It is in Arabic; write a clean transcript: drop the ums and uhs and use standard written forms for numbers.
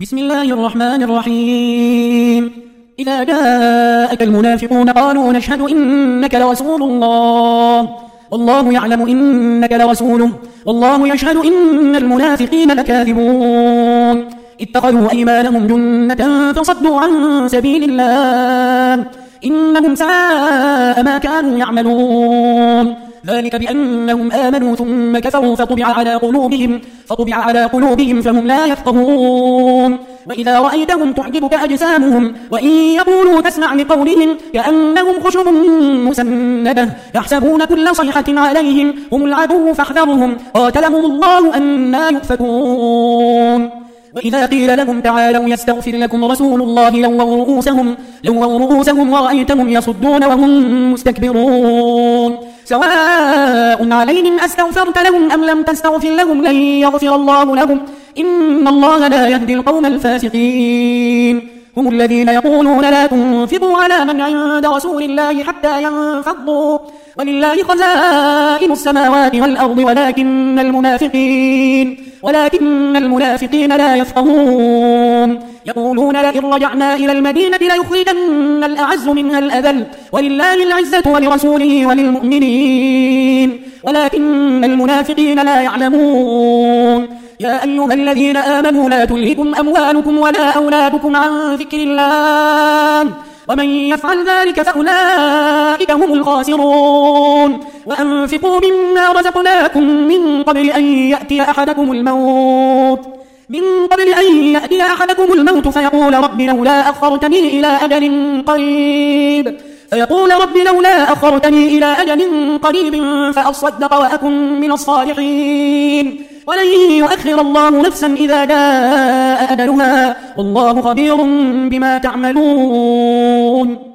بسم الله الرحمن الرحيم. إذا جاءك المنافقون قالوا نشهد إنك لرسول الله والله يعلم إنك لرسوله والله يشهد إن المنافقين لكاذبون اتخذوا أيمانهم جنة فصدوا عن سبيل الله إنهم ساء ما كانوا يعملون ذلك بأنهم آمنوا ثم كفروا فطبع على قلوبهم فهم لا يفقهون وإذا رأيتهم تعجبك أجسامهم وإن يقولوا تسمع لقولهم كأنهم خشب مسندة يحسبون كل صيحة عليهم هم العدو فاحذرهم قاتلهم الله أنى يؤفكون وإذا قيل لهم تعالوا يستغفر لكم رسول الله لووا رؤوسهم ورأيتهم يصدون وهم مستكبرون سواء عليهم أستغفرت لهم أم لم تستغفر لهم لن يغفر الله لهم إن الله لا يهدي القوم الفاسقين هم الذين يقولون لا تنفقوا على من عند رسول الله حتى ينفضوا ولله خزائن السماوات والأرض ولكن المنافقين لا يفقهون يقولون لئن رجعنا إلى المدينة ليخرجن الأعز منها الأذل ولله العزة ولرسوله وللمؤمنين ولكن المنافقين لا يعلمون يا أيها الذين آمنوا لا تلهكم أموالكم ولا أولادكم عن ذكر الله ومن يفعل ذلك فأولئك هم الخاسرون وأنفقوا مما رزقناكم من قبل أن يأتي أحدكم الموت فيقول رب لولا أخرتني إلى أجل قريب فأصدق وأكن من الصالحين ولن يؤخر الله نفسا إذا جاء أجلها والله خبير بما تعملون.